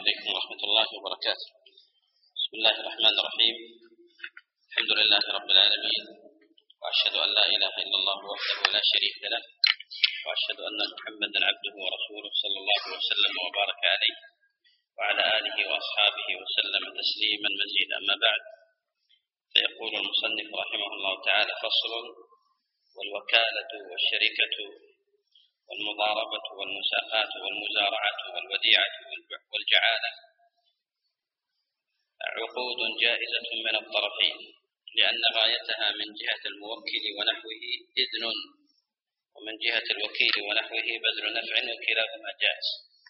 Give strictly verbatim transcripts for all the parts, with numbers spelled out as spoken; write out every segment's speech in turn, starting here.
عليكم ورحمة الله وبركاته. بسم الله الرحمن الرحيم. الحمد لله رب العالمين، وأشهد أن لا إله إلا الله وحده لا شريك له، وأشهد أن محمدا عبده ورسوله صلى الله وسلم وبارك عليه وعلى آله وأصحابه وسلم تسليما مزيدا. أما بعد، فيقول المصنف رحمه الله تعالى: فصل: والوكالة والشركة والمضاربة والمساقات والمزارعة والوديعة والجعالة عقود جائزة من الطرفين، لأن غايتها من جهة الموكل ونحوه إذن، ومن جهة الوكيل ونحوه بذل نفع، وكلاهما جائز.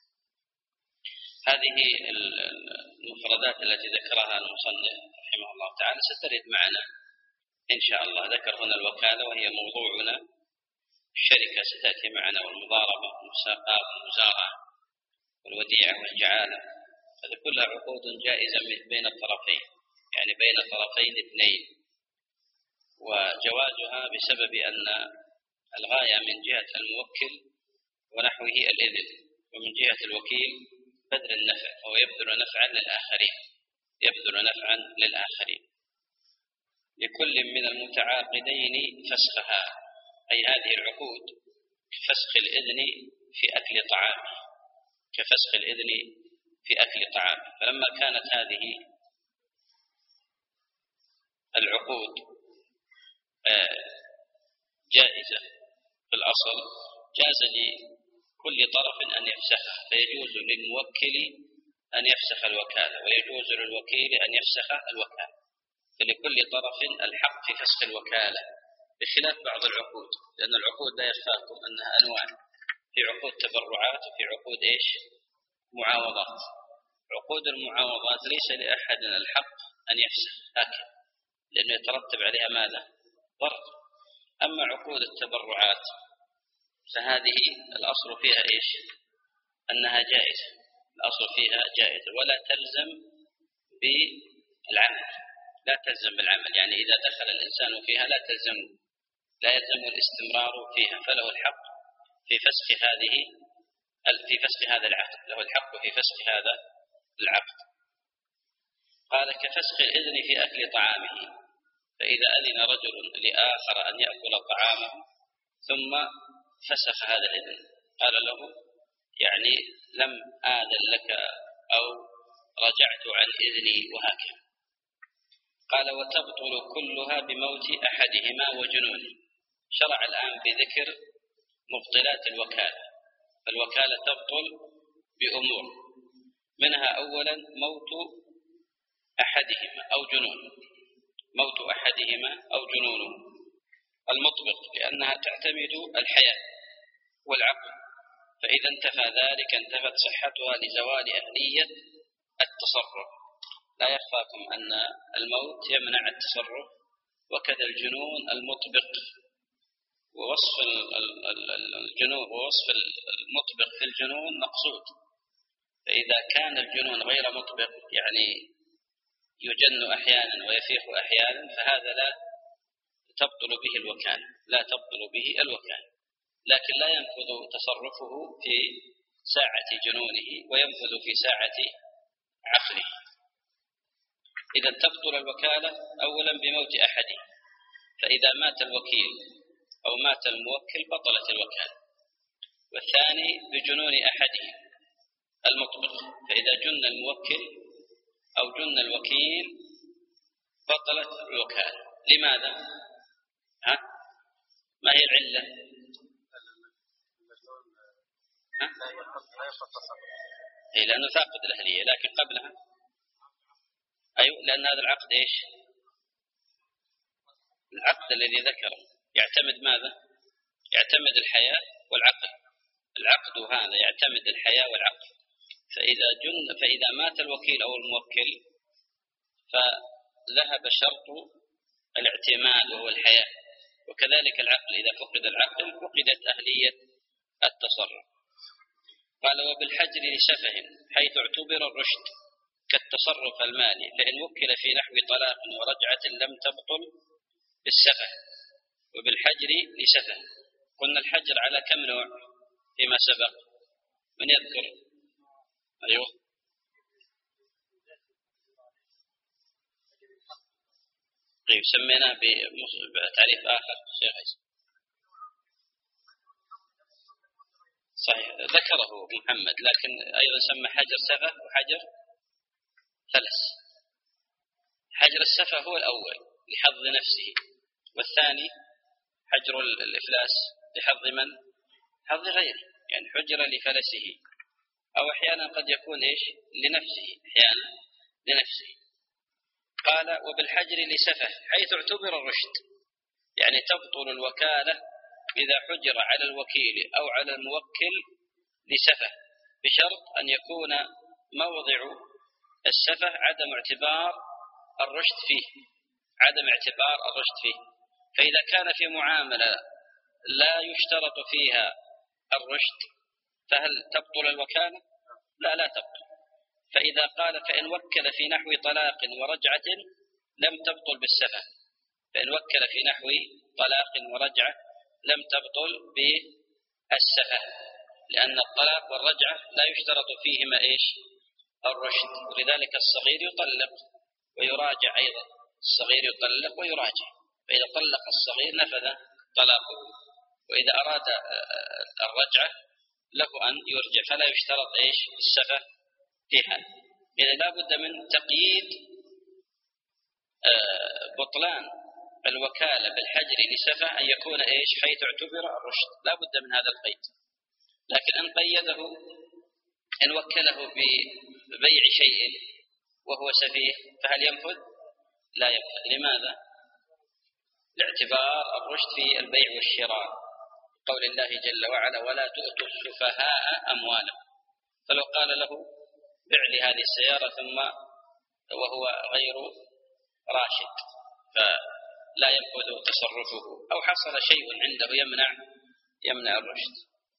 هذه المفردات التي ذكرها المصنف رحمه الله تعالى سترد معنا إن شاء الله. ذكر هنا الوكالة وهي موضوعنا، الشركة ستأتي معنا، والمضاربة والمساقات والمزارعة والوديعة والجعالة، هذه كلها عقود جائزة بين الطرفين، يعني بين طرفين اثنين، وجوازها بسبب أن الغاية من جهة الموكل ونحوه الإذن، ومن جهة الوكيل بذل النفع، وهو يبذل نفعا للآخرين يبذل نفعا للآخرين لكل من المتعاقدين فسخها، أي هذه العقود كفسخ الإذن في أكل طعام كفسخ الإذن في أكل طعام. فلما كانت هذه العقود جائزة في الأصل، جاز لكل طرف أن يفسخها، فيجوز للموكل أن يفسخ الوكالة، ويجوز للوكيل أن يفسخ الوكالة، فلكل طرف الحق في فسخ الوكالة، بخلاف بعض العقود، لأن العقود لا يخفاكم أنها أنواع، في عقود تبرعات وفي عقود إيش؟ معاوضات. عقود المعاوضات ليس لأحد الحق أن يفسخ هكذا، لأنه يترتب عليها ماذا؟ ضرر. أما عقود التبرعات فهذه الأصل فيها إيش؟ أنها جائزة، الأصل فيها جائزة، ولا تلزم بالعمل لا تلزم بالعمل يعني إذا دخل الإنسان فيها لا تلزم لا يلزم الاستمرار فيها، فله الحق في فسخ هذه في فسخ هذا العقد له الحق في فسخ هذا العقد. قال: كفسخ الإذن في أكل طعامه، فإذا أذن رجل لآخر أن يأكل طعامه ثم فسخ هذا الإذن، قال له يعني لم آذن لك أو رجعت عن إذني، وهكذا. قال: وتبطل كلها بموت أحدهما وجنونه. شرع الآن بذكر مبطلات الوكالة، فالوكالة تبطل بأمور، منها أولا موت أحدهما أو جنونه موت أحدهما أو جنونه المطبق، لأنها تعتمد الحياة والعقل، فإذا انتفى ذلك انتفت صحتها لزوال أهلية التصرف. لا يخفاكم أن الموت يمنع التصرف، وكذا الجنون المطبق، ووصف الجنون ووصف المطبق في الجنون مقصود. فإذا كان الجنون غير مطبق، يعني يجن أحيانا ويفيق أحيانا، فهذا لا تبطل به الوكالة لا تبطل به الوكالة لكن لا ينفذ تصرفه في ساعة جنونه وينفذ في ساعة عقله. إذا تبطل الوكالة أولا بموت أحده، فإذا مات الوكيل أو مات الموكل بطلت الوكالة. والثاني بجنون أحدهم المطبق، فإذا جن الموكل أو جن الوكيل بطلت الوكالة. لماذا؟ ها؟ ما هي العلة؟ ها؟ إيه، لأنه فاقد الأهلية. لكن قبلها أيوة، لأن هذا العقد إيش؟ العقد الذي ذكره يعتمد ماذا؟ يعتمد الحياة والعقل. العقد هذا يعتمد الحياة والعقل، فإذا جن فإذا مات الوكيل أو الموكل فذهب شرط الاعتماد وهو الحياة، وكذلك العقل إذا فقد العقل فقدت أهلية التصرف. قال: وبالحجر لسفه، حيث اعتبر الرشد كالتصرف المالي، فإن وكل في نحو طلاق ورجعة لم تبطل بالسفه. وبالحجر لسفه، قلنا الحجر على كم نوع فيما سبق؟ من يذكر؟ أيوه طيب سميناه بتعريف آخر شيخ عيسى. صحيح ذكره محمد، لكن أيضا سمى حجر سفه وحجر فلس. حجر السفه هو الأول لحظ نفسه، والثاني حجر الإفلاس لحظ من؟ حظ غيره، يعني حجر لفلسه، أو أحيانا قد يكون إيش لنفسه، أحيانا لنفسه. قال وبالحجر لسفه حيث اعتبر الرشد، يعني تبطل الوكالة إذا حجر على الوكيل أو على الموكل لسفه، بشرط أن يكون موضع السفه عدم اعتبار الرشد فيه، عدم اعتبار الرشد فيه. فإذا كان في معاملة لا يشترط فيها الرشد فهل تبطل الوكالة؟ لا لا تبطل. فإذا قال فإن وكل في نحو طلاق ورجعة لم تبطل بالسفه، فإن وكل في نحو طلاق ورجعة لم تبطل بالسفه، لأن الطلاق والرجعة لا يشترط فيهما إيش الرشد، ولذلك الصغير يطلق ويراجع أيضا، الصغير يطلق ويراجع، فإذا طلق الصغير نفذ طلاقه، وإذا أراد الرجعة له أن يرجع، فلا يشترط إيش السفه فيها. إذا لا بد من تقييد بطلان الوكالة بالحجر لسفه أن يكون إيش حيث اعتبر الرشد، لا بد من هذا القيد. لكن أن قيده إن وكله ببيع شيء وهو سفيه فهل ينفذ؟ لا ينفذ. لماذا؟ لاعتبار الرشد في البيع والشراء، قول الله جل وعلا ولا تؤتوا السفهاء أموالهم. فلو قال له بع لي هذه السيارة ثم وهو غير راشد فلا ينفذ تصرفه، أو حصل شيء عنده يمنع يمنع الرشد.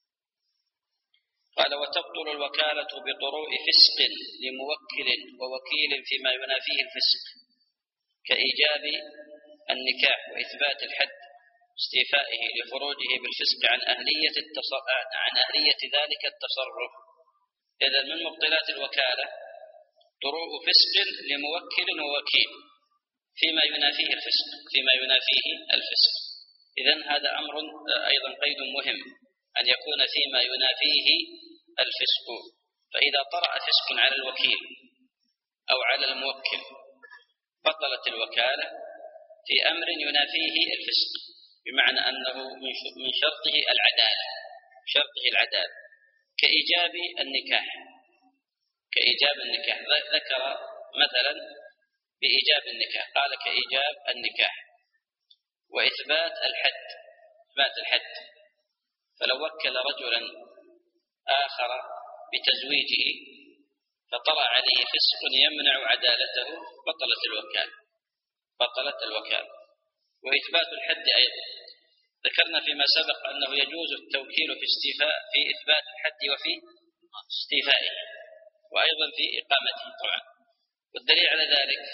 قال وتبطل الوكالة بطروء فسق لموكل ووكيل فيما ينافيه الفسق، كإيجاب النكاح وإثبات الحد استيفائه لخروجه بالفسق عن أهلية التصرف عن أهلية ذلك التصرف. إذا من مبطلات الوكالة طروء فسق لموكل ووكيل فيما ينافيه الفسق، فيما ينافيه الفسق. إذن هذا أمر أيضا قيد مهم، أن يكون فيما ينافيه الفسق. فإذا طرأ فسق على الوكيل أو على الموكل بطلت الوكالة في أمر ينافيه الفسق، بمعنى أنه من شرطه العدالة، شرطه العدالة، كإيجاب النكاح، كإيجاب النكاح. ذكر مثلا بإيجاب النكاح، قال كإيجاب النكاح وإثبات الحد، إثبات الحد. فلو وكل رجلا آخر بتزويجه فطرأ عليه فسق يمنع عدالته بطلت الوكالة، بطلت الوكالة. وإثبات الحد أيضا ذكرنا فيما سبق أنه يجوز التوكيل في استيفاء في إثبات الحد وفي استيفائه، وأيضا في إقامته طبعا. والدليل على ذلك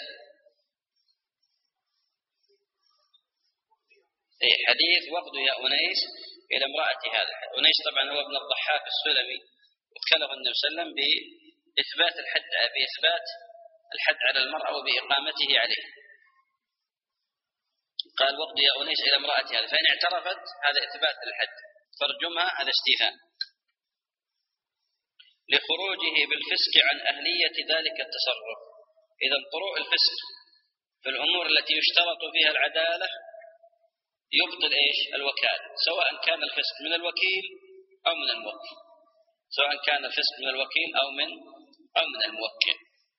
أي حديث وفد يا أنيس إلى امرأة هذا. أنيس طبعا هو ابن الضحاك السلمي، وكله النبي صلى الله عليه وسلم بإثبات الحد، بإثبات الحد على المرأة وبإقامته عليه. قال وفد يا أنيس إلى امرأة هذا، فإن اعترفت هذا إثبات الحد، ترجمها هذا استيفاء لخروجه بالفسق عن أهلية ذلك التصرف. إذا طروء الفسق في الأمور التي يشترط فيها العدالة يبطل إيش الوكالة، سواء كان الفسق من الوكيل أو من الموكل، سواء كان الفسق من الوكيل أو من أو من الموكل.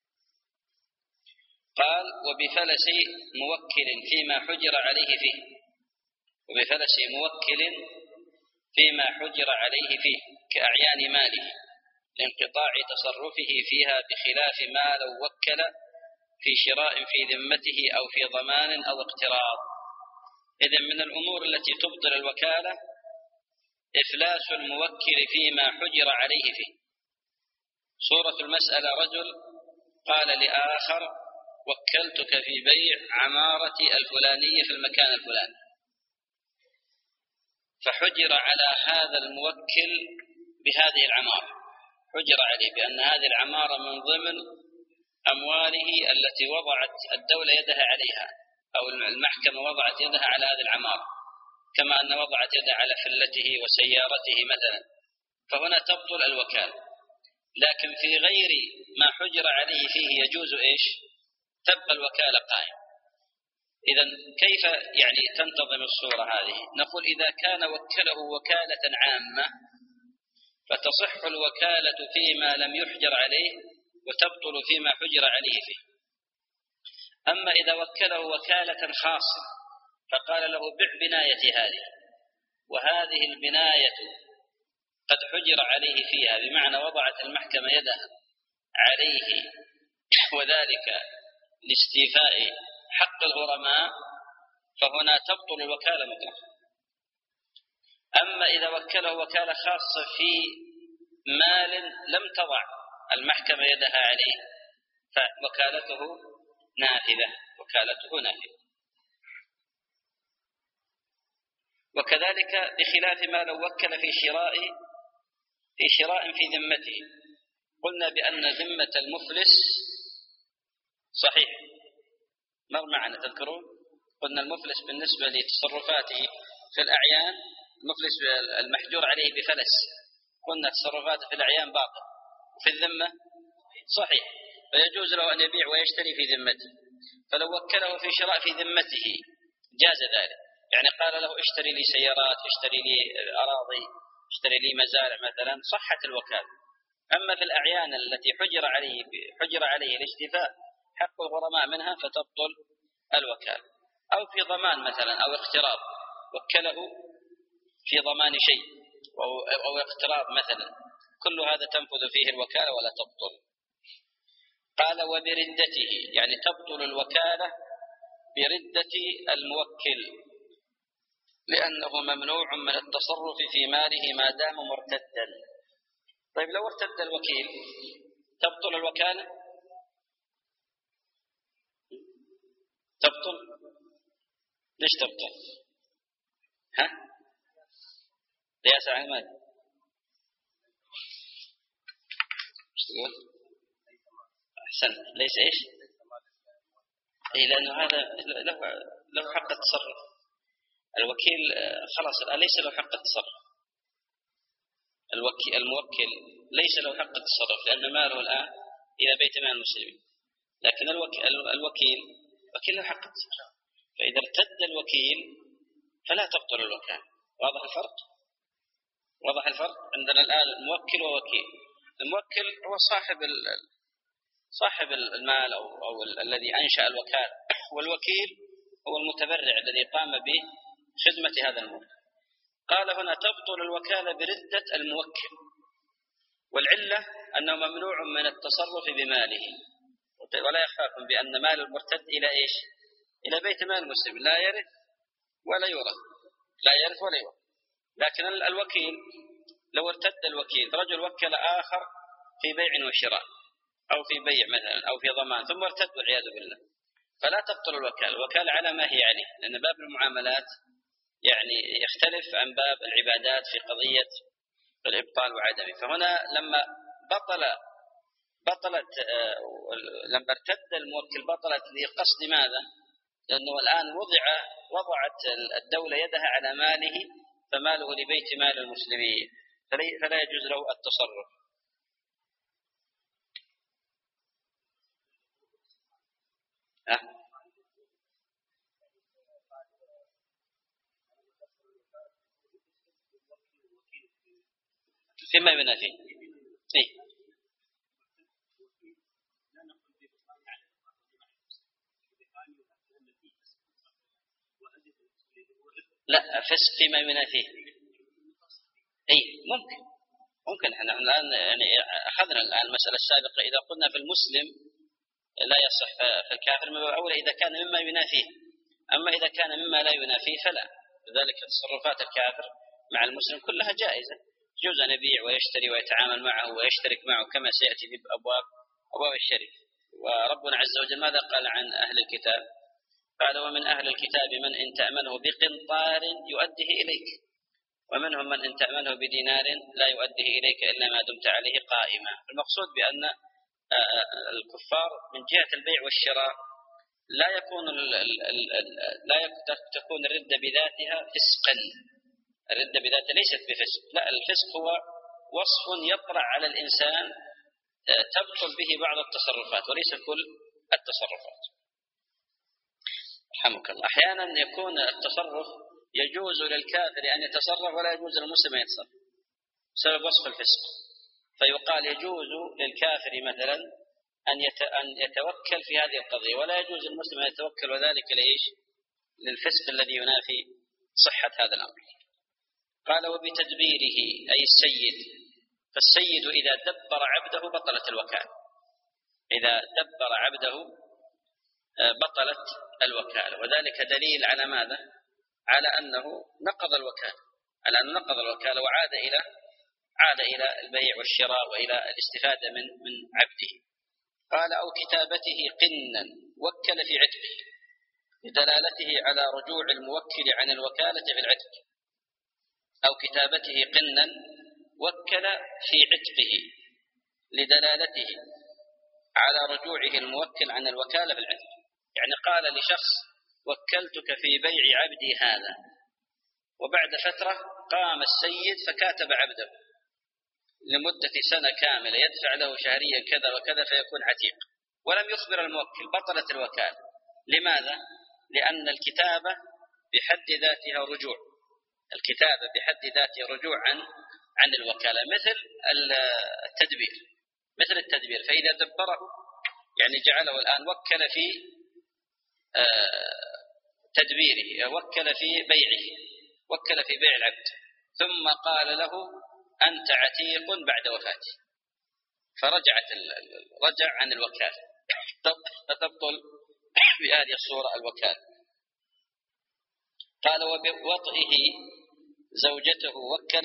قال وبفلس موكل فيما حجر عليه فيه، وبفلس موكل فيما حجر عليه فيه كأعيان ماله لانقطاع تصرفه فيها، بخلاف ما لو وكل في شراء في ذمته أو في ضمان أو اقتراض. إذن من الأمور التي تبطل الوكالة إفلاس الموكل فيما حجر عليه فيه. صورة المسألة رجل قال لآخر وكلتك في بيع عمارة الفلانية في المكان الفلاني، فحجر على هذا الموكل بهذه العمارة، حجر عليه بأن هذه العمارة من ضمن أمواله التي وضعت الدولة يدها عليها، أو المحكمة وضعت يدها على هذه العمارة، كما أن وضعت يدها على فلته وسيارته مثلا، فهنا تبطل الوكالة. لكن في غير ما حجر عليه فيه يجوز إيش؟ تبقى الوكالة قائمة. إذن كيف يعني تنتظم الصورة هذه؟ نقول إذا كان وكله وكالة عامة فتصح الوكالة فيما لم يحجر عليه وتبطل فيما حجر عليه فيه. أما إذا وكله وكالة خاصة فقال له بع بناية هذه، وهذه البناية قد حجر عليه فيها، بمعنى وضعت المحكمة يدها عليه، وذلك لاستيفاء حق الغرماء، فهنا تبطل الوكالة مطلقا. أما إذا وكله وكالة خاصة في مال لم تضع المحكمة يدها عليه فوكالته نافذة، وكالته نافذة. وكذلك بخلاف ما لو وكل في شراء في شراء في ذمته، قلنا بأن ذمة المفلس صحيح، مر معنا تذكرون؟ قلنا المفلس بالنسبة لتصرفاته في الأعيان، المفلس المحجور عليه بفلس، قلنا تصرفاته في الأعيان باطل، وفي الذمة صحيح، فيجوز له أن يبيع ويشتري في ذمته. فلو وكله في شراء في ذمته جاز ذلك، يعني قال له اشتري لي سيارات، اشتري لي أراضي، اشتري لي مزارع مثلا، صحت الوكالة. أما في الأعيان التي حجر عليه حجر عليه الاستيفاء حق الغرماء منها فتبطل الوكالة. أو في ضمان مثلا أو اقتراض، وكله في ضمان شيء أو اقتراض مثلا، كل هذا تنفذ فيه الوكالة ولا تبطل. قال وبردته، يعني تبطل الوكالة بردة الموكل، لأنه ممنوع من التصرف في ماله ما دام مرتدا. طيب لو ارتد الوكيل تبطل الوكالة؟ تبطل؟ ليش تبطل؟ ها؟ رئاسة عماد ايش تقول؟ أحسن، ليس إيش؟ إيه، لأنه هذا له له حق التصرف. الوكيل خلاص ليس له حق التصرف، الوكيل الموكل ليس له حق التصرف، لأن ماله الآن إلى بيت مال المسلمين، لكن الوكيل الوكيل وكيل له حق التصرف. فإذا ارتد الوكيل فلا تبطل الوكالة. واضح الفرق؟ واضح الفرق؟ عندنا الآن الموكل ووكيل. الموكل هو صاحب صاحب المال أو, أو الذي أنشأ الوكالة، والوكيل هو المتبرع الذي قام بخدمة هذا الموكل. قال هنا تبطل الوكالة بردة الموكل، والعلة أنه ممنوع من التصرف بماله، ولا يخافون بأن مال المرتد إلى إيش؟ إلى بيت مال المسلم، لا يرث ولا يورث، لا يرث ولا يورث. لكن الوكيل لو ارتد الوكيل، رجل وكل آخر في بيع وشراء أو في بيع مثلا أو في ضمان ثم ارتد والعياذ بالله، فلا تبطل الوكالة. الوكالة على ما هي عليه، لأن باب المعاملات يعني يختلف عن باب العبادات في قضية الإبطال وعدمه. فهنا لما بطل بطلت لما ارتد الموكل بطلت لقصد ماذا؟ لأنه الآن وضع وضعت الدولة يدها على ماله، فماله لبيت مال المسلمين، فلا يجوز له التصرف. أه؟ فيما ينافي إيه؟ لا، فسق فيما ينافيه. أي ممكن ممكن احنا الآن يعني أخذنا الآن المسألة السابقة، إذا قلنا في المسلم لا يصح في الكافر، أولا إذا كان مما ينافيه. أما إذا كان مما لا ينافيه فلا، لذلك تصرفات الكافر مع المسلم كلها جائزة، يجوز أن يبيع ويشتري ويتعامل معه ويشترك معه كما سيأتي في أبواب أبواب الشرك. وربنا عز وجل ماذا قال عن أهل الكتاب؟ قال ومن أهل الكتاب من إن تأمنه بقنطار يؤديه إليك، ومنهم من إن تأمنه بدينار لا يؤديه إليك إلا ما دمت عليه قائما. المقصود بأن الكفار من جهة البيع والشراء لا يكون ال ال ال لا تكون الردة بذاتها فسقا. الردة بذاتها ليست بفسق، لا، الفسق هو وصف يطرأ على الإنسان تبطل به بعض التصرفات وليس كل التصرفات. رحمك الله. أحيانا يكون التصرف يجوز للكافر أن يتصرف ولا يجوز للمسلم أن يتصرف بسبب وصف الفسق، فيقال يجوز للكافر مثلا أن يتوكل في هذه القضية ولا يجوز للمسلم أن يتوكل، وذلك لإيش؟ للفسق الذي ينافي صحة هذا الأمر. قال وبتدبيره أي السيد، فالسيد إذا دبر عبده بطلت الوكالة، إذا دبر عبده بطلت الوكالة، وذلك دليل على ماذا؟ على أنه نقض الوكالة، على أن نقض الوكالة وعاد إلى عاد إلى البيع والشراء وإلى الاستفادة من من عبده. قال أو كتابته قنا وكل في عتقه لدلالته على رجوع الموكل عن الوكالة في العتق، أو كتابته قنا وكل في عتقه لدلالته على رجوعه الموكل عن الوكالة في العتق. يعني قال لشخص وكلتك في بيع عبدي هذا، وبعد فترة قام السيد فكاتب عبده لمدة سنة كاملة يدفع له شهريا كذا وكذا فيكون عتيق، ولم يخبر الموكل، بطلت الوكالة. لماذا؟ لأن الكتابة بحد ذاتها رجوع، الكتابة بحد ذاتها رجوع عن عن الوكالة، مثل التدبير، مثل التدبير. فإذا دبره يعني جعله الآن وكل في تدبيره، وكل في بيعه، وكل في بيع العبد، ثم قال له أنت عتيق بعد وفاته، فرجعت رجع عن الوكالة، فتبطل بهذه الصورة الوكالة. قال وبوطئه زوجته وكل،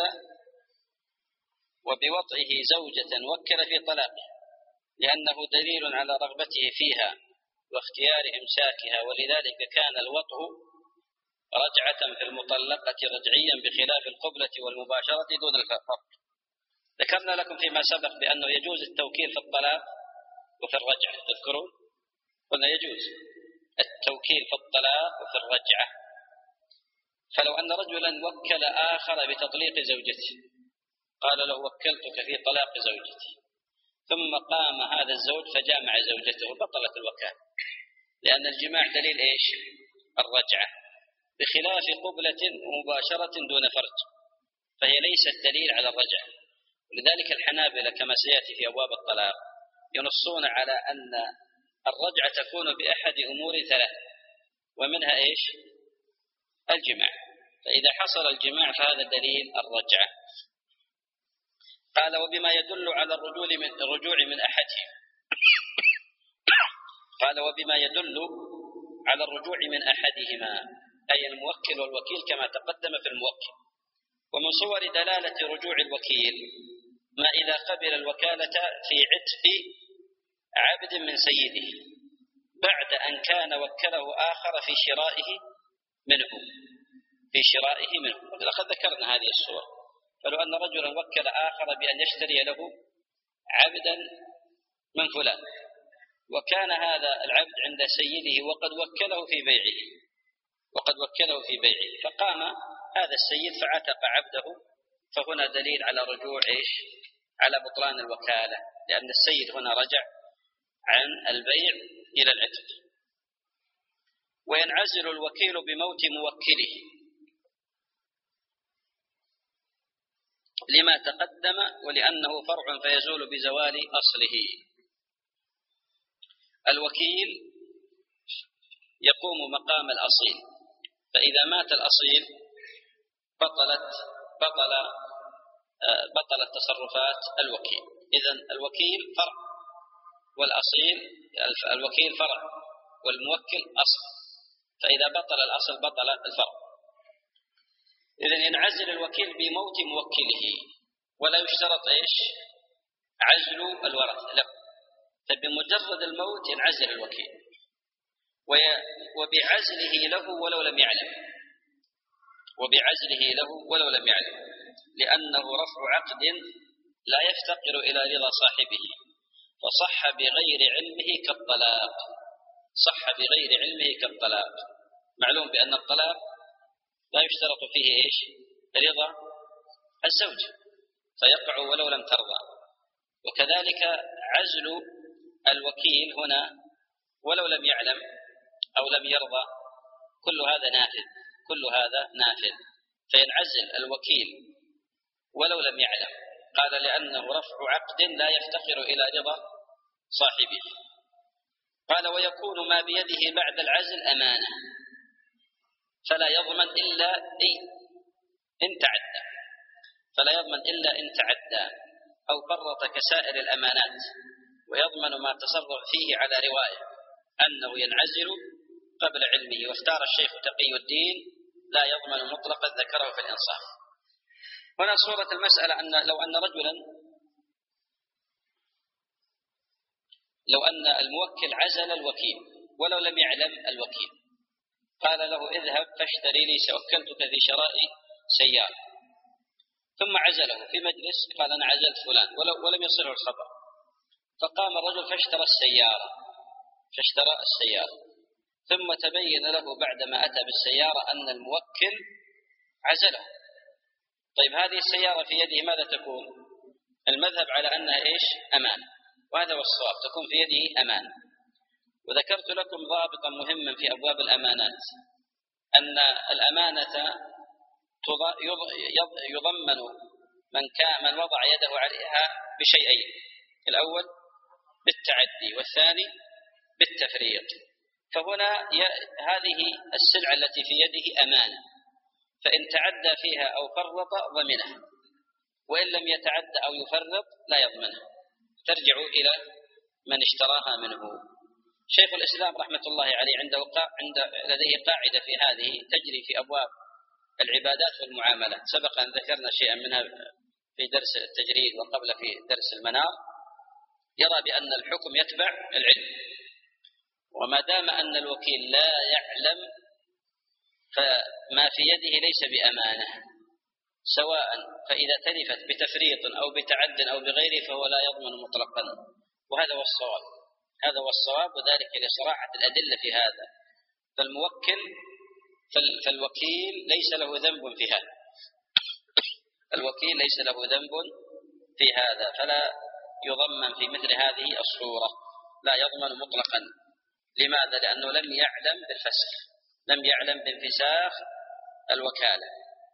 وبوطئه زوجة وكل في طلاقه لأنه دليل على رغبته فيها واختيار إمساكها، ولذلك كان الوطء رجعة في المطلقة رجعيا بخلاف القبلة والمباشرة دون الفرق. ذكرنا لكم فيما سبق بأنه يجوز التوكيل في الطلاق وفي الرجعة، تذكرون؟ قلنا يجوز التوكيل في الطلاق وفي الرجعة. فلو أن رجلا وكل آخر بتطليق زوجته، قال له وكلتك في طلاق زوجتي، ثم قام هذا الزوج فجامع زوجته، بطلت الوكالة، لأن الجماع دليل إيش؟ الرجعة، بخلاف قبلة ومباشرة دون فرج فهي ليست دليل على الرجعة. ولذلك الحنابلة كما سيأتي في أبواب الطلاق ينصون على أن الرجعة تكون بأحد أمور ثلاث، ومنها إيش؟ الجماع، فإذا حصل الجماع فهذا دليل الرجعة. قال وبما يدل على الرجوع من الرجوع من أحدهم، قال وبما يدل على الرجوع من أحدهما أي الموكل والوكيل كما تقدم في الموكل. ومن صور دلالة رجوع الوكيل ما إذا قبل الوكالة في عتق عبد من سيده بعد أن كان وكله آخر في شرائه منه في شرائه منه لقد ذكرنا هذه الصور. فلو أن رجلا وكل آخر بأن يشتري له عبدا من فلان، وكان هذا العبد عند سيده وقد وكله في بيعه وقد وكله في بيعه فقام هذا السيد فعتق عبده، فهنا دليل على رجوع إيش؟ على بطلان الوكالة، لأن السيد هنا رجع عن البيع إلى العتق. وينعزل الوكيل بموت موكله لما تقدم ولأنه فرع فيزول بزوال أصله. الوكيل يقوم مقام الأصيل، فإذا مات الأصيل بطلت بطل بطلت تصرفات الوكيل. إذن الوكيل فرع والأصيل الوكيل فرع والموكل أصل، فإذا بطل الأصل بطل الفرع. إذن ينعزل الوكيل بموت موكله، ولا يشترط إيش؟ عزل الورث، لا، فبمجرد الموت ينعزل الوكيل، وبعزله له ولو لم يعلم وبعزله له ولو لم يعلم لأنه رفع عقد لا يفتقر إلى رضا صاحبه، فصح بغير علمه كالطلاق. صح بغير علمه كالطلاق. معلوم بأن الطلاق لا يشترط فيه إيش؟ رضا الزوج، فيقع ولو لم ترضى. وكذلك عزل الوكيل هنا ولو لم يعلم أو لم يرضى، كل هذا نافذ، كل هذا نافذ. فينعزل الوكيل ولو لم يعلم، قال لأنه رفع عقد لا يفتقر إلى رضا صاحبه. قال ويكون ما بيده بعد العزل أمانة، فلا يضمن إلا إن تعدى، فلا يضمن إلا إن تعدى أو فرط كسائر الأمانات، ويضمن ما تصرف فيه على رواية أنه ينعزل قبل علمه. واختار الشيخ تقي الدين لا يضمن مطلقا، ذكره في الإنصاف. هنا صورة المسألة أن لو أن رجلا لو أن الموكل عزل الوكيل ولو لم يعلم الوكيل، قال له اذهب فاشتري لي، وكلتك في شراء سيارة، ثم عزله في مجلس، قال أنا عزلت فلان ولم يصله الخبر، فقام الرجل فاشترى السيارة فاشترى السيارة ثم تبين له بعدما أتى بالسيارة أن الموكل عزله. طيب هذه السيارة في يده ماذا تكون؟ المذهب على أنها إيش؟ أمان، وهذا هو الصواب، تكون في يده أمان. وذكرت لكم ضابطا مهما في أبواب الأمانات، أن الأمانة يضمن من كان من وضع يده عليها بشيئين: الأول بالتعدي، والثاني بالتفريط. فهنا هذه السلعة التي في يده أمانة، فإن تعدى فيها أو فرط ضمنها، وإن لم يتعدى أو يفرط لا يضمنها، ترجع إلى من اشتراها منه. شيخ الإسلام رحمة الله عليه عنده عند لديه قاعدة في هذه تجري في أبواب العبادات والمعاملات، سبق أن ذكرنا شيئا منها في درس التجريد وقبل في درس المنار. يرى بأن الحكم يتبع العلم، وما دام أن الوكيل لا يعلم فما في يده ليس بأمانة، سواء فإذا تلفت بتفريط أو بتعد أو بغيره فهو لا يضمن مطلقا. وهذا هو الصواب، هذا هو الصواب، وذلك لصراحة الأدلة في هذا. فالموكل فالوكيل ليس له ذنب في هذا، الوكيل ليس له ذنب في هذا، فلا يضمن في مثل هذه الصورة، لا يضمن مطلقا. لماذا؟ لأنه لم يعلم بالفسخ، لم يعلم بانفساخ الوكالة.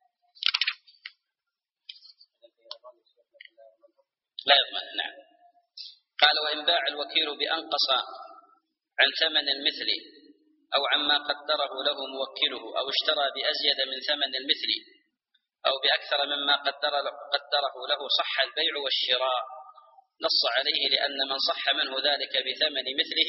لا يضمن. نعم. قال وإن باع الوكيل بأنقص عن ثمن المثل أو عما قدره له موكله، أو اشترى بأزيد من ثمن المثل أو بأكثر مما قدر قدره له، صح البيع والشراء. نص عليه لأن من صح منه ذلك بثمن مثله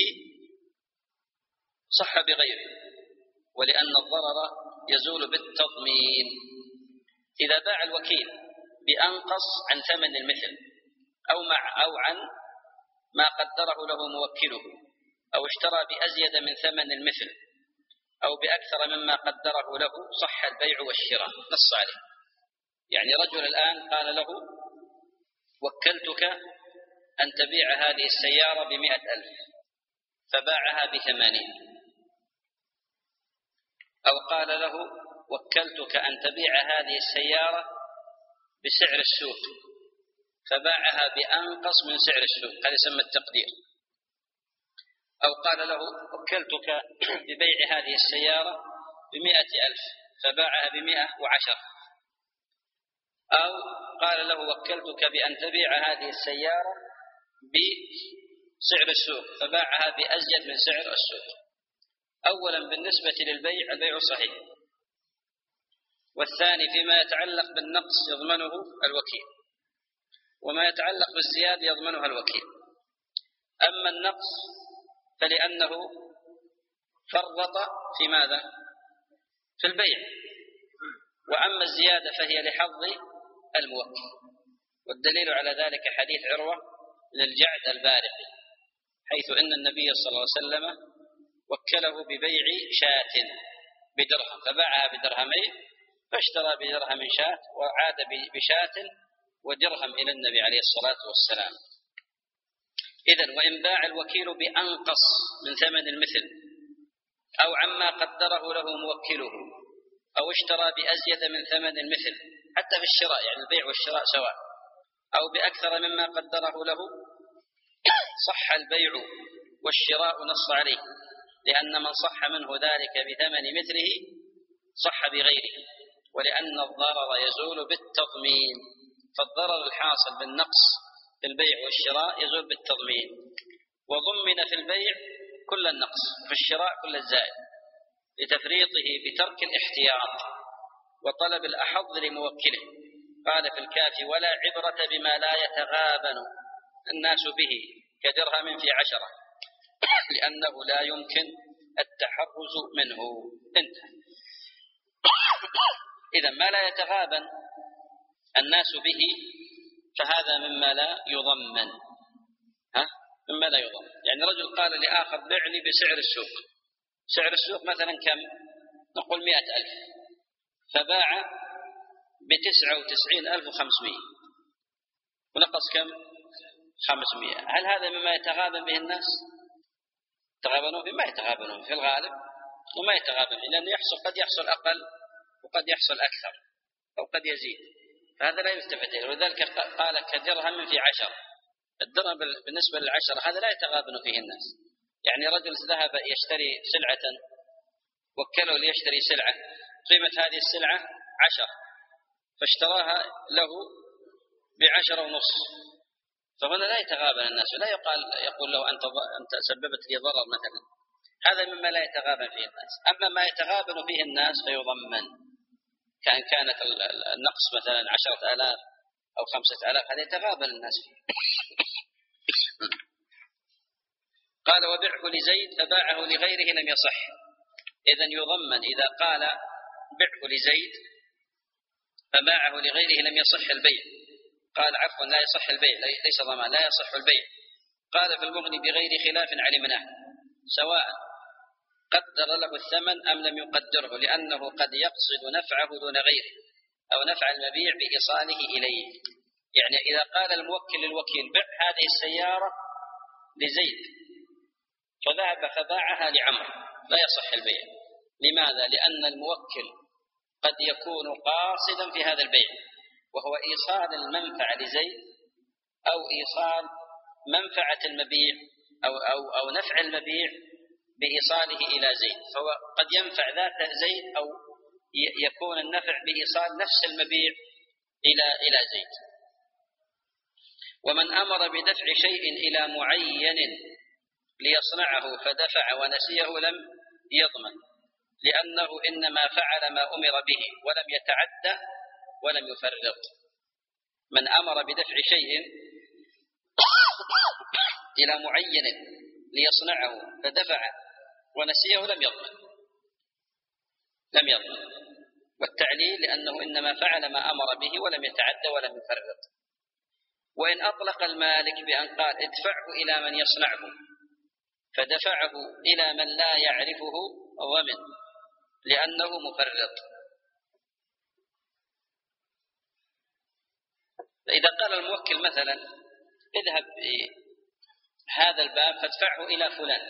صح بغيره، ولأن الضرر يزول بالتضمين. إذا باع الوكيل بأنقص عن ثمن المثل أو مع أو عن ما قدره له موكله، أو اشترى بأزيد من ثمن المثل أو بأكثر مما قدره له، صح البيع والشراء. نص عليه. يعني رجل الآن قال له وكلتك أن تبيع هذه السيارة بمئة ألف، فباعها بثمانين، أو قال له وكلتك أن تبيع هذه السيارة بسعر السوق، فباعها بأنقص من سعر السوق، هذا يسمى التقدير. أو قال له وكلتك ببيع هذه السيارة بمئة ألف، فباعها بمئة وعشر. أو قال له وكلتك بأن تبيع هذه السيارة بسعر السوق، فباعها بأزيد من سعر السوق. أولا بالنسبة للبيع البيع صحيح، والثاني فيما يتعلق بالنقص يضمنه الوكيل، وما يتعلق بالزيادة يضمنها الوكيل. أما النقص فلأنه فرط في ماذا؟ في البيع. وأما الزيادة فهي لحظ الموكل. والدليل على ذلك حديث عروة للجعد البارقي، حيث إن النبي صلى الله عليه وسلم وكله ببيع شاة بدرهم، فباعها بدرهمين، فاشترى بدرهم شاة وعاد بشاة ودرهم إلى النبي عليه الصلاة والسلام. إذن وإن باع الوكيل بأنقص من ثمن المثل أو عما قدره له موكله، أو اشترى بأزيد من ثمن المثل، حتى في الشراء يعني البيع والشراء سواء، أو بأكثر مما قدره له، صح البيع والشراء نص عليه، لأن من صح منه ذلك بثمن مثله صح بغيره، ولأن الضرر يزول بالتضمين، فالضرر الحاصل بالنقص في البيع والشراء يزول بالتضمين، وضمن في البيع كل النقص، في الشراء كل الزائد، لتفريطه بترك الاحتياط وطلب الأحظ لموكله. قال في الكافي: ولا عبرة بما لا يتغابن الناس به كدرهم في عشرة، لأنه لا يمكن التحرز منه. انتهى. إذا ما لا يتغابن الناس به فهذا مما لا يضمن. ها؟ مما لا يضمن. يعني رجل قال لآخر: بع لي بسعر السوق. سعر السوق مثلا كم؟ نقول مئة ألف، فباع بتسعة وتسعين ألف وخمسمائة، ونقص كم؟ خمسمائة. هل هذا مما يتغابن به الناس؟ يتغابنون به؟ ما يتغابنون في الغالب، وما يتغابن به، لأنه يحصل قد يحصل أقل وقد يحصل أكثر أو قد يزيد، فهذا لا يلتفت إليه. ولذلك قال: كدرهم في عشر. الدرهم بالنسبة للعشرة هذا لا يتغابن فيه الناس. يعني رجل ذهب يشتري سلعة، وكله ليشتري سلعة، قيمة هذه السلعة عشر، فاشتراها له بعشرة ونص، فهنا لا يتغابن الناس، لا يقال يقول له أنت أنت سببت لي ضرر مثلا. هذا مما لا يتغابن فيه الناس. أما ما يتغابن فيه الناس فيضمن، كان كانت النقص مثلا عشرة آلاف أو خمسة آلاف، هذا يتغابن الناس فيه. قال: وبعه لزيد فباعه لغيره لم يصح. إذن يضمن إذا قال: بعه لزيد فباعه لغيره لم يصح البيع. قال: عفوا، لا يصح البيع، ليس ضمان، لا يصح البيع. قال في المغني: بغير خلاف علمناه، سواء قدر له الثمن أم لم يقدره، لأنه قد يقصد نفعه دون غيره، أو نفع المبيع بإيصاله إليه. يعني إذا قال الموكل للوكيل: بع هذه السيارة لزيد، فذهب فباعها لعمر، لا يصح البيع. لماذا؟ لأن الموكل قد يكون قاصدا في هذا البيع، وهو إيصال المنفعة لزيد، أو إيصال منفعة المبيع أو, أو, أو نفع المبيع بإيصاله إلى زيد، فهو قد ينفع ذات زيد، أو يكون النفع بإيصال نفس المبيع إلى إلى زيد. ومن أمر بدفع شيء إلى معين ليصنعه فدفع ونسيه لم يضمن، لأنه إنما فعل ما أمر به ولم يتعدى ولم يفرط. من أمر بدفع شيء إلى معين ليصنعه فدفع ونسيه لم يضمن لم يضمن والتعليل لأنه إنما فعل ما أمر به ولم يتعدى ولم يفرط. وإن أطلق المالك بأن قال: ادفعه إلى من يصنعه، فدفعه إلى من لا يعرفه ضمن، لأنه مفرط. فإذا قال الموكل مثلا: اذهب هذا الباب فادفعه إلى فلان،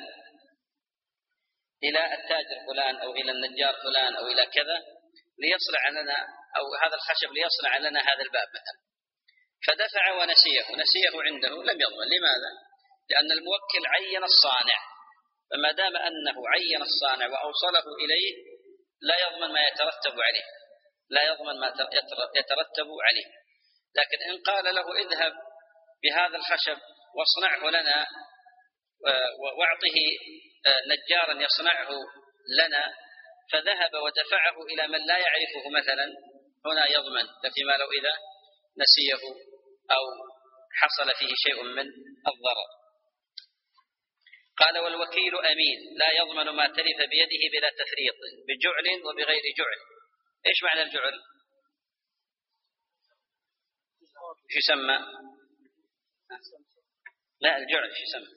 إلى التاجر فلان أو إلى النجار فلان أو إلى كذا، ليصنع لنا، أو هذا الخشب ليصنع لنا هذا الباب مثلا، فدفع ونسيه نسيه عنده لم يضمن. لماذا؟ لأن الموكل عين الصانع، فما دام أنه عين الصانع وأوصله إليه لا يضمن ما يترتب عليه لا يضمن ما يترتب عليه. لكن إن قال له: اذهب بهذا الخشب واصنعه لنا، واعطه نجارا يصنعه لنا، فذهب ودفعه إلى من لا يعرفه مثلا، هنا يضمن، فيما لو إذا نسيه أو حصل فيه شيء من الضرر. قال: والوكيل أمين لا يضمن ما تلف بيده بلا تفريط، بجعل وبغير جعل. إيش معنى الجعل؟ شو يسمى؟ لا، الجعل شو يسمى؟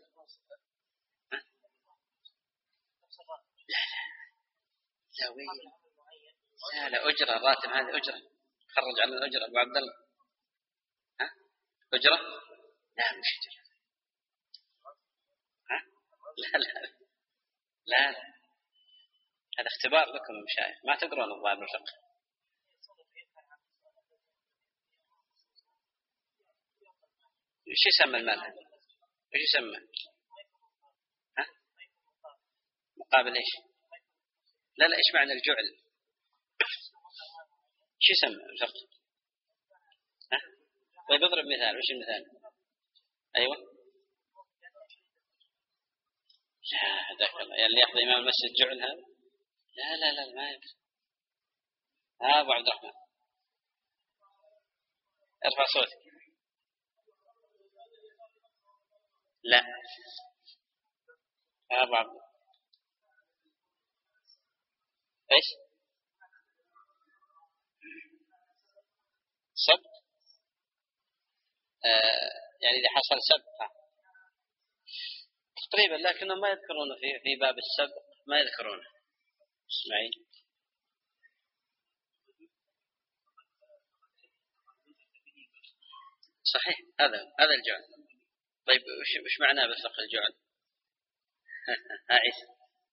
لا وين؟ لا لا، أجرة، راتب، هذه أجرة، خرج على الأجرة أبو عبد الله. ها؟ أجرة؟ لا مش أجرة. ها؟ لا لا لا لا. هذا اختبار لكم مشايخ، ما تقرون الظاهر بالفقه. ايش يسمى المذهب؟ ايش يسمى؟ ها؟ مقابل ايش؟ لا لا، ايش معنى الجعل؟ ايش يسمى الفقه؟ ها؟ طيب اضرب مثال. وش المثال؟ ايوه. لا هذاك الله يعني اللي ياخذ امام المسجد جعل هذا؟ لا لا لا ما يمكن. ها ابو عبد الرحمن ارفع صوتك. لا يا ابو عبد ايش؟ سب آه يعني اذا حصل سب تقريبا، لكنهم ما يذكرونه في في باب السب، ما يذكرونه. اسمعي صحيح، هذا هذا الجعل. طيب وش وش معناه بالفقه الجعل؟ ها عيسى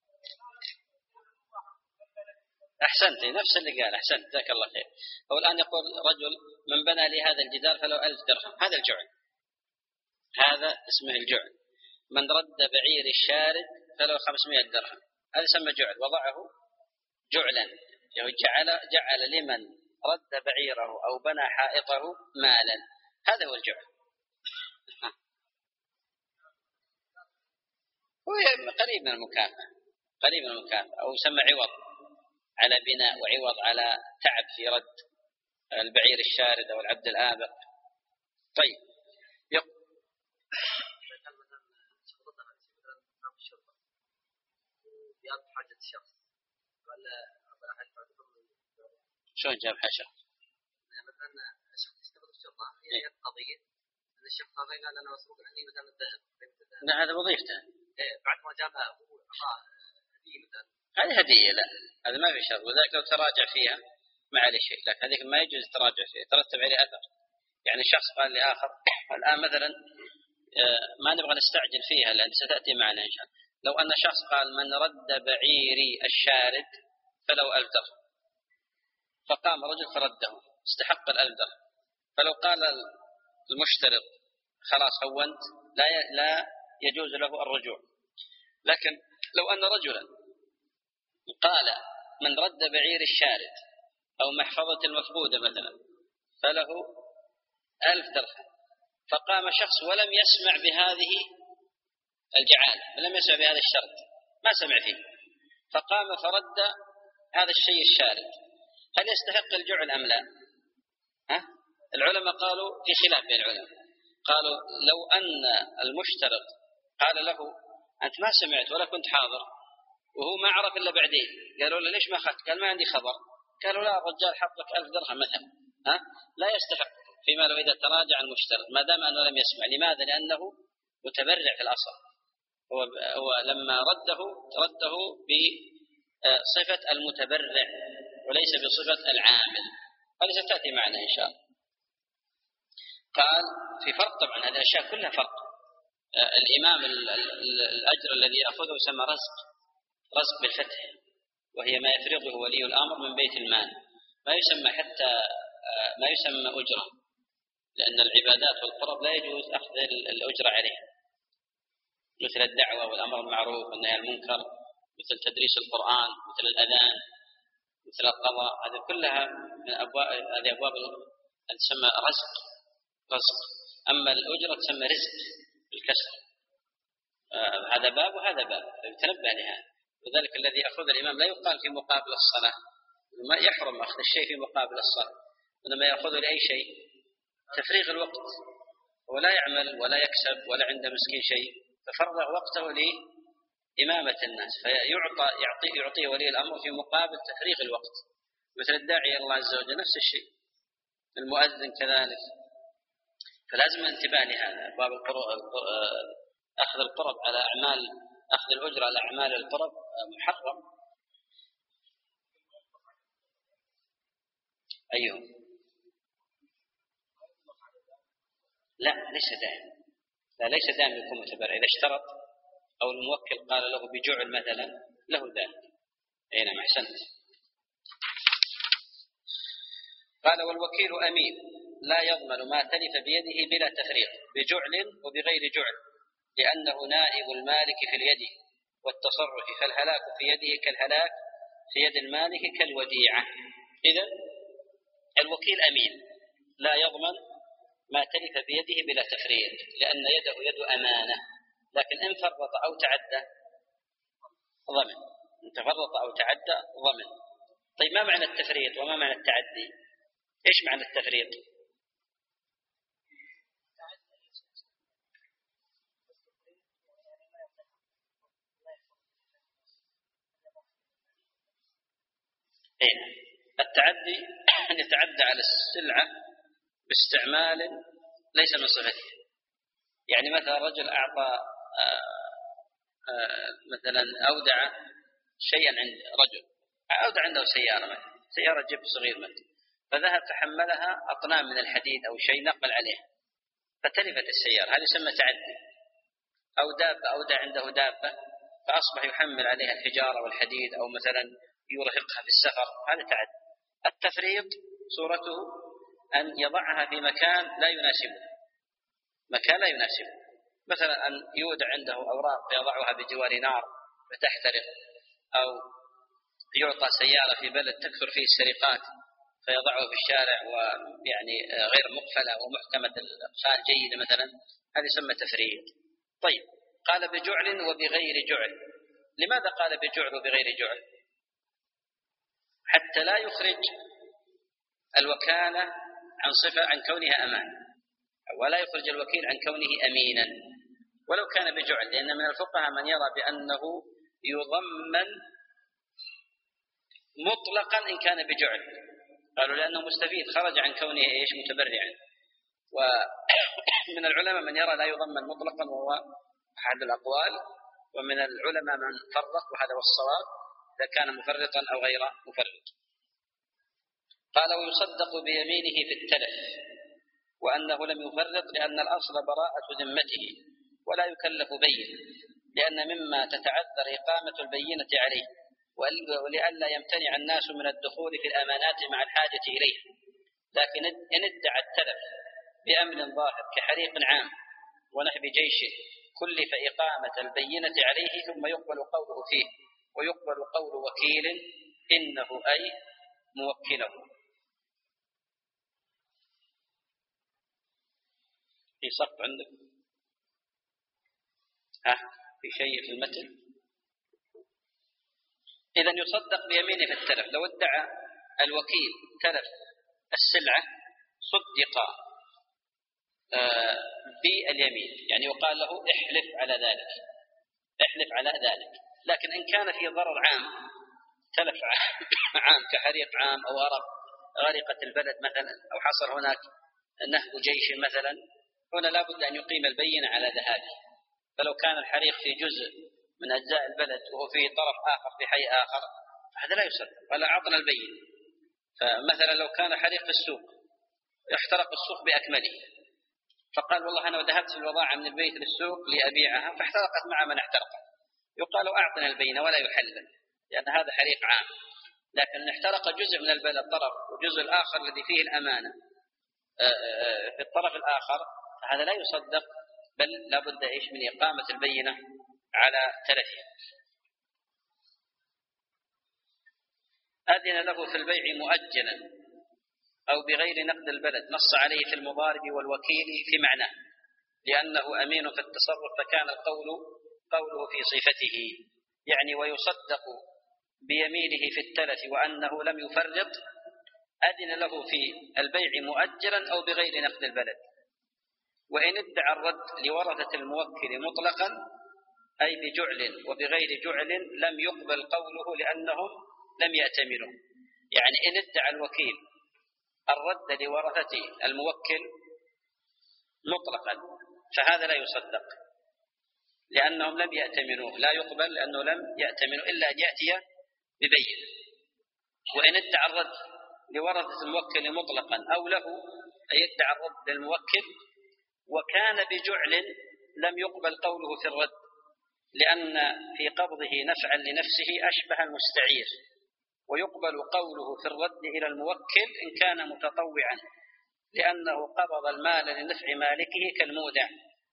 احسنتي، نفس اللي قال. احسنت جزاك الله خير. هو الان يقول رجل من بنى لي هذا الجدار فلو ألف درهم، هذا الجعل، هذا اسمه الجعل. من رد بعير الشارد فلو خمسمائة درهم، هذا يسمى جعل، وضعه جعلا، يعني جعل جعل لمن رد بعيره أو بنى حائطه مالا، هذا هو الجعل. هو قريب من المكافأة، قريب من المكافأة، أو يسمى عوض على بناء وعوض على تعب في رد البعير الشارد أو العبد الآبق. طيب يق... حاجة الشخص ولا شلون جاب حاجة؟ مثلا الشخص يشتغل في الشرطة، هي قضية أن الشخص هذا قال أنا مسروق عندي مثلا الذهب. لا هذا وظيفته. بعد ما جابها هو أعطاه هدية مثلا. هذه هدية، لا هذا ما في شرط، وذلك لو تراجع فيها ما عليه شيء، لكن هذيك ما يجوز تراجع فيها، ترتب عليه أثر. يعني شخص قال لآخر الآن مثلا ما نبغى نستعجل فيها لأن ستأتي معنا إن شاء الله. لو أن شخص قال من رد بعيري الشارد فلو ألف درهم، فقام رجل فرده استحق الألف درهم، فلو قال المشترط خلاص هونت لا لا يجوز له الرجوع. لكن لو أن رجلا قال من رد بعير الشارد أو محفظة المفقودة مثلا فله ألف درهم، فقام شخص ولم يسمع بهذه الجعال، ولم يسمع بهذا الشرط، ما سمع فيه، فقام فرد هذا الشيء الشارد، هل يستحق الجعل أم لا؟ ها؟ العلماء قالوا في خلاف بين العلماء، قالوا لو أن المشترط قال له أنت ما سمعت ولا كنت حاضر، وهو ما عرف إلا بعدين، قالوا له ليش ما أخذت؟ قال ما عندي خبر. قالوا لا الرجال حطك ألف درهم مثلا، ها؟ لا يستحق فيما لو إذا تراجع المشترط ما دام أنه لم يسمع. لماذا؟ لأنه متبرع في الأصل، هو, هو لما رده رده بصفة المتبرع وليس بصفة العامل، هذه ستأتي معنا إن شاء الله. قال في فرق طبعا، هذه الأشياء كلها فرق. الإمام الأجر الذي يأخذه يسمى رزق، رزق بالفتح، وهي ما يفرضه ولي الأمر من بيت المال، ما يسمى حتى ما يسمى أجرة، لأن العبادات والقرب لا يجوز أخذ الأجرة عليها، مثل الدعوة والأمر بالمعروف والنهي عن المنكر، مثل تدريس القرآن، مثل الأذان، مثل القضاء، هذه كلها من أبواب، هذه أبواب تسمى رزق، رزق. أما الأجرة تسمى رزق بالكسر. آه هذا باب وهذا باب، فيتنبه لهذا. وذلك الذي يأخذ الإمام لا يقال في مقابل الصلاة، ما يحرم أخذ الشيء في مقابل الصلاة، وإنما يأخذه لأي شيء تفريغ الوقت، ولا يعمل ولا يكسب ولا عنده مسكين شيء، ففرغ وقته لإمامة الناس، فيعطى يعطي يعطيه ولي الأمر في مقابل تفريغ الوقت. مثل الداعي الله عز وجل نفس الشيء، المؤذن كذلك. فلازم الانتباه لهذا. باب أخذ القرب على أعمال، أخذ الأجر على أعمال القرب محرم. أيوه لا ليس دائم، لا ليس دائم يكون متبرع. إذا اشترط أو الموكل قال له بجعل مثلا له ذلك، أي نعم أحسنت. قال والوكيل أمين لا يضمن ما تلف بيده بلا تفريط بجعل وبغير جعل لأنه نائب المالك في اليد والتصرف، فالهلاك في يده كالهلاك في يد المالك كالوديعة. إذن الوكيل أمين لا يضمن ما تلف بيده بلا تفريط لأن يده يد أمانة، لكن إن فرط أو تعدى ضمن، إن تفرط أو تعدى ضمن. طيب ما معنى التفريط وما معنى التعدي؟ إيش معنى التفريط؟ التعدي أن يتعدى على السلعة باستعمال ليس من صفته. يعني مثلا رجل أعطى مثلا أودع شيئا عند رجل، أودع عنده سيارة مثلا، سيارة جيب صغير مثلا، فذهب تحملها أطنان من الحديد أو شيء نقل عليه فتلفت السيارة، هذا يسمى تعدي. أو دابة أودع عنده دابة فأصبح يحمل عليها الحجارة والحديد أو مثلا يرهقها في السفر، هذا تعدي. التفريط صورته أن يضعها في مكان لا يناسبه، مكان لا يناسبه، مثلا أن يودع عنده أوراق فيضعها بجوار نار فتحترق، أو يعطى سيارة في بلد تكثر فيه السرقات فيضعه في الشارع ويعني غير مقفلة ومحكمة الإقفال جيدة مثلا، هذا يسمى تفريط. طيب قال بجعل وبغير جعل، لماذا قال بجعل وبغير جعل؟ حتى لا يخرج الوكالة عن صفة عن كونها أمان، ولا يخرج الوكيل عن كونه أمينا ولو كان بجعل، لأن من الفقهاء من يرى بأنه يضمن مطلقا إن كان بجعل، قالوا لأنه مستفيد خرج عن كونه إيش متبرعا. ومن العلماء من يرى لا يضمن مطلقا وهو أحد الأقوال، ومن العلماء من فرق وهذا هو الصواب إذا كان مفرطا أو غير مفرط. قال ويصدق بيمينه في التلف وأنه لم يفرط لأن الأصل براءة ذمته ولا يكلف بين، لأن مما تتعذر إقامة البينة عليه ولئلا يمتنع الناس من الدخول في الأمانات مع الحاجة إليه. لكن إن ادعى التلف بأمر ظاهر كحريق عام ونهب جيش كلف إقامة البينة عليه ثم يقبل قوله فيه ويقبل قول وكيل إنه أي موكله. في سقط عندك؟ ها في شيء في المتن؟ إذن يصدق بيمينه في التلف. لو ادعى الوكيل تلف السلعة صدق باليمين، يعني يقال له احلف على ذلك، احلف على ذلك. لكن إن كان في ضرر عام، تلف عام كحريق عام أو غرق غرقت البلد مثلا أو حصل هناك نهب جيش مثلا، هنا لا بد أن يقيم البينة على ذهابه. فلو كان الحريق في جزء من أجزاء البلد وهو في طرف آخر في حي آخر هذا لا يصدق ولا أعطنا البينة. فمثلا لو كان حريق في السوق يحترق السوق بأكمله، فقال والله أنا ذهبت في البضاعة من البيت للسوق لأبيعها فاحترقت مع من احترقت، يقال أعطنا البينة ولا يحلل لأن هذا حريق عام. لكن احترق جزء من البلد طرف وجزء الآخر الذي فيه الأمانة في الطرف الآخر، هذا لا يصدق بل لا بد إيش من إقامة البينة على تلفه. أذن له في البيع مؤجلا أو بغير نقد البلد، نص عليه في المضارب والوكيل في معناه لأنه أمين في التصرف فكان القول قوله في صفته، يعني ويصدق بيمينه في التلف وأنه لم يفرط. أذن له في البيع مؤجلا أو بغير نقد البلد. وإن ادعى الرد لورثة الموكل مطلقا أي بجعل وبغير جعل لم يقبل قوله لأنهم لم يأتمنوا. يعني إن ادعى الوكيل الرد لورثة الموكل مطلقا فهذا لا يصدق لأنهم لم يأتمنوا، لا يقبل لأنه لم يأتمنوا إلا أن يأتي ببين. وإن ادعى الرد لورثة الموكل مطلقا أو له أي ادعى الرد للموكل وكان بجعل لم يقبل قوله في الرد لأن في قبضه نفعا لنفسه أشبه المستعير، ويقبل قوله في الرد إلى الموكل إن كان متطوعا، لأنه قبض المال لنفع مالكه كالمودع.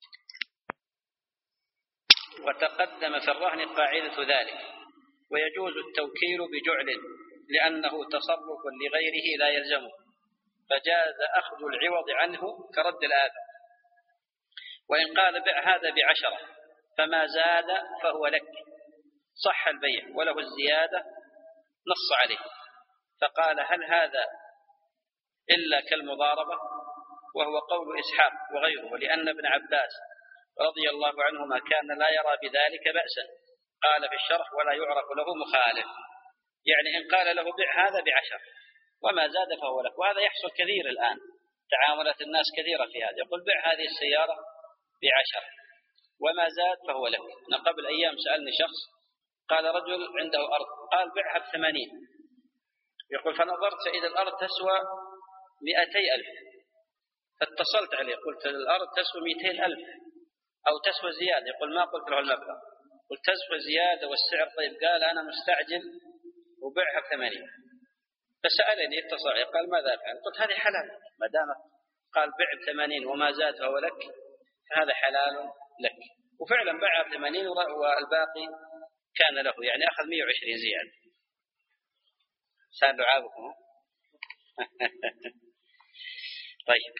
وتقدم في الرهن قاعدة ذلك. ويجوز التوكيل بجعل لأنه تصرف لغيره لا يلزمه، فجاز أخذ العوض عنه كرد الآثم. وإن قال بع هذا بعشرة فما زاد فهو لك، صح البيع وله الزيادة، نص عليه. فقال هل هذا إلا كالمضاربة؟ وهو قول إسحاق وغيره، لأن ابن عباس رضي الله عنهما كان لا يرى بذلك بأسا. قال في الشرح ولا يعرف له مخالف، يعني إن قال له بع هذا بعشر وما زاد فهو لك. وهذا يحصل كثير الآن، تعاملات الناس كثيرة في هذا، يقول بع هذه السيارة بعشر وما زاد فهو لك. أنا قبل أيام سألني شخص، قال رجل عنده أرض، قال بعها بثمانين، يقول فنظرت فإذا الأرض تسوى مئتي ألف، فاتصلت عليه قلت الأرض تسوى مئتين ألف أو تسوى زيادة، يقول ما قلت له المبلغ، قلت تسوى زيادة والسعر طيب، قال أنا مستعجل وبعها بثمانين. فسألني اتصل قال ماذا أفعل؟ قلت هذه حلال ما دام قال بع بثمانين وما زاد فهو لك، فهذا حلال لك. وفعلا باع بثمانين والباقي كان له، يعني أخذ مئة وعشرين زيادة. سأل لعابكم. طيب.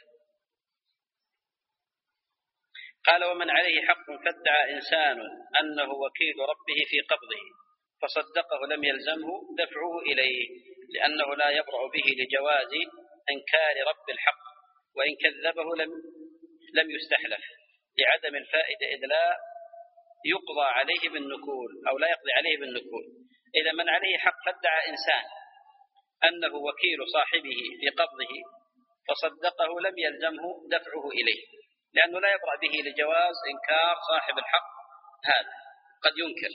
قال ومن عليه حق فادعى إنسان أنه وكيل ربه في قبضه فصدقه لم يلزمه دفعه إليه، لأنه لا يبرأ به لجواز إنكار رب الحق، وإن كذبه لم لم يستحلف لعدم الفائدة، إذ لا يقضى عليه بالنكول أو لا يقضي عليه بالنكول. إذا من عليه حق فادعى إنسان أنه وكيل صاحبه في قبضه فصدقه لم يلزمه دفعه إليه، لأنه لا يبرأ به لجواز إنكار صاحب الحق، هذا قد ينكر.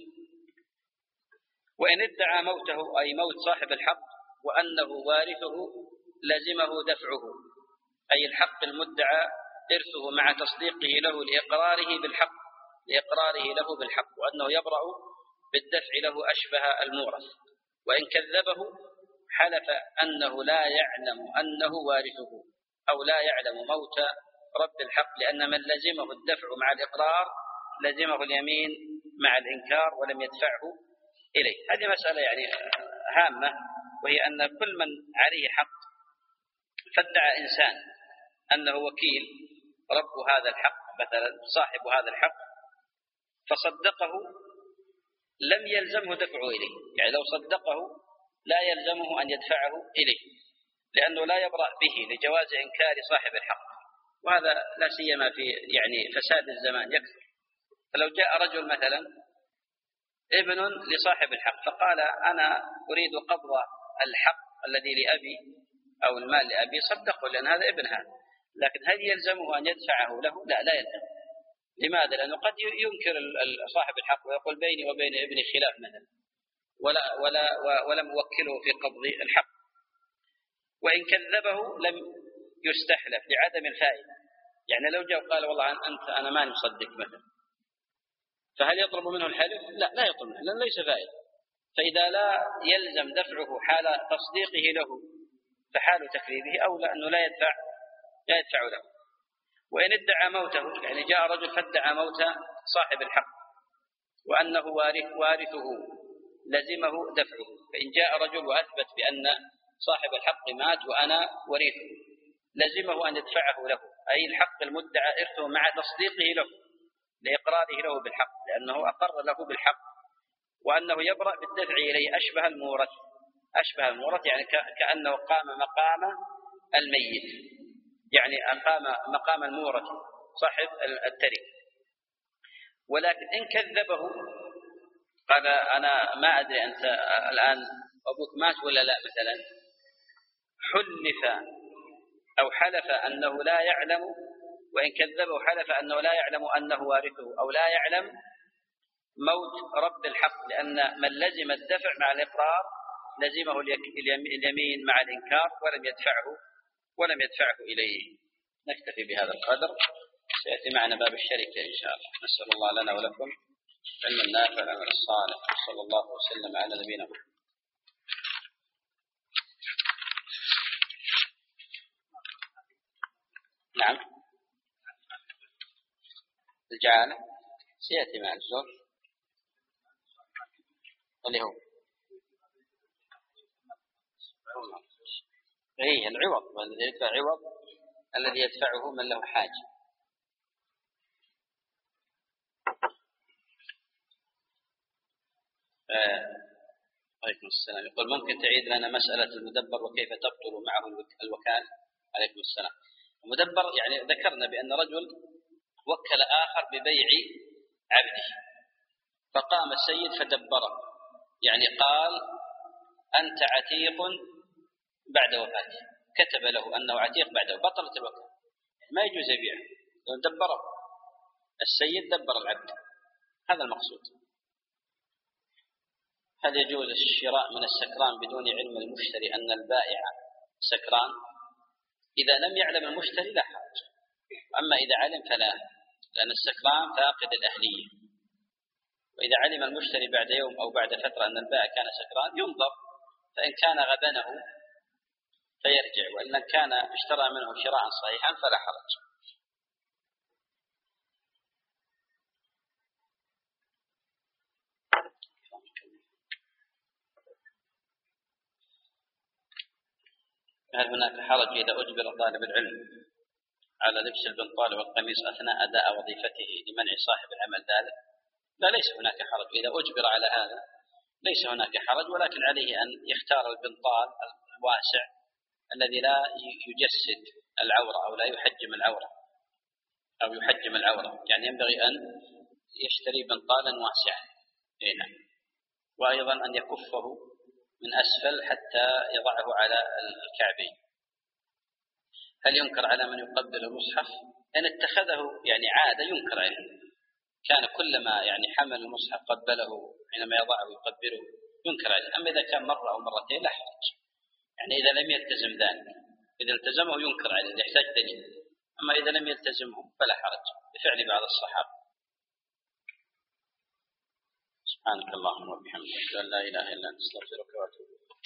وإن ادعى موته أي موت صاحب الحق وأنه وارثه لزمه دفعه، أي الحق المدعى إرثه مع تصديقه له لإقراره بالحق لإقراره له بالحق، وأنه يبرأ بالدفع له أشبه المورث. وإن كذبه حلف أنه لا يعلم أنه وارثه أو لا يعلم موت رب الحق، لأن من لزمه الدفع مع الإقرار لزمه اليمين مع الإنكار ولم يدفعه إليه. هذه مسألة يعني هامة، وهي أن كل من عليه حق فادعى إنسان أنه وكيل رب هذا الحق مثلا صاحب هذا الحق فصدقه لم يلزمه دفعه إليه، يعني لو صدقه لا يلزمه أن يدفعه إليه، لأنه لا يبرأ به لجواز إنكار صاحب الحق. وهذا لا سيما في يعني فساد الزمان يكثر. فلو جاء رجل مثلا ابن لصاحب الحق فقال أنا أريد قبض الحق الذي لأبي أو المال لأبي، صدقه لأن هذا ابن هذا، لكن هل يلزمه أن يدفعه له؟ لا لا يلزم. لماذا؟ لأنه قد ينكر صاحب الحق ويقول بيني وبين ابني خلاف مثلا، ولا ولا ولم أوكله في قبض الحق. وإن كذبه لم يستحلف لعدم الفائدة، يعني لو جاء وقال والله أنت أنا ماني مصدق مثلا، فهل يطلب منه الحلف؟ لا لا يطلب منه، لأن ليس فائدة. فإذا لا يلزم دفعه حال تصديقه له فحال تكذيبه أولى أنه لا يدفع لا يدفع له. وإن ادعى موته، يعني جاء رجل فادعى موت صاحب الحق وأنه وارث وارثه لزمه دفعه. فإن جاء رجل وأثبت بأن صاحب الحق مات وأنا ورثه لزمه أن يدفعه له، أي الحق المدعى إرثه مع تصديقه له لإقراره له بالحق، لأنه أقر له بالحق، وأنه يبرأ بالدفع إليه أشبه المورث أشبه المورث يعني كأنه قام مقام الميت، يعني أقام مقام المورث صاحب التركة. ولكن إن كذبه قال أنا ما أدري أنت الآن أبوك مات ولا لا مثلا، حلف أو حلف أنه لا يعلم، وإن كذبه حلف أنه لا يعلم أنه وارثه أو لا يعلم موت رب الحق، لأن من لزم الدفع مع الإقرار لزمه اليمين مع الإنكار ولم يدفعه ولم يدفعه إليه. نكتفي بهذا القدر، سيأتي معنا باب الشركة إن شاء الله. نسأل الله لنا ولكم العلم النافع العمل الصالح. صلى الله وسلم على نبينا محمد. نعم الجعالة سيأتي مع الزوج اللي هو ايه العوض، والذي يدفع عوض الذي يدفعه من له حاجة. عليكم السلام. يقول ممكن تعيد لنا مسألة المدبر وكيف تبطل معه الوكال؟ عليكم السلام. المدبر يعني ذكرنا بأن رجل وكل آخر ببيع عبده، فقام السيد فدبره، يعني قال أنت عتيق بعد وفاته، كتب له أنه عتيق بعده، بطلت الوكالة، ما يجوز يبيعه لو دبره السيد، دبر العبد. هذا المقصود. هل يجوز الشراء من السكران بدون علم المشتري أن البائع سكران؟ إذا لم يعلم المشتري لا حرج، أما إذا علم فلا، لأن السكران فاقد الأهلية. وإذا علم المشتري بعد يوم أو بعد فترة أن البائع كان سكران ينظر، فإن كان غبنه فيرجع، وإن كان اشترى منه شراء صحيحا فلا حرج. هل هناك حرج إذا أجبر طالب العلم على لبس البنطال والقميص أثناء أداء وظيفته لمنع صاحب العمل ذلك؟ لا، ليس هناك حرج. إذا أجبر على هذا ليس هناك حرج، ولكن عليه أن يختار البنطال الواسع الذي لا يجسد العورة أو لا يحجم العورة أو يحجم العورة، يعني ينبغي أن يشتري بنطالا واسعا هنا، وأيضا أن يكفه من أسفل حتى يضعه على الكعبين. هل ينكر على من يقبل المصحف؟ إن اتخذه يعني عادة ينكر عليه، كان كلما يعني حمل المصحف قبله حينما يضعه يقبله ينكر عليه. أما إذا كان مرة أو مرتين لا حرج، يعني إذا لم يلتزم ذلك، إذا التزمه ينكر عليه يحتاج دليل، أما إذا لم يلتزمه فلا حرج بفعل بعض الصحابة. سبحانك اللهم وبحمدك، لا إله إلا أنت، استغفرك وأتوب إليك.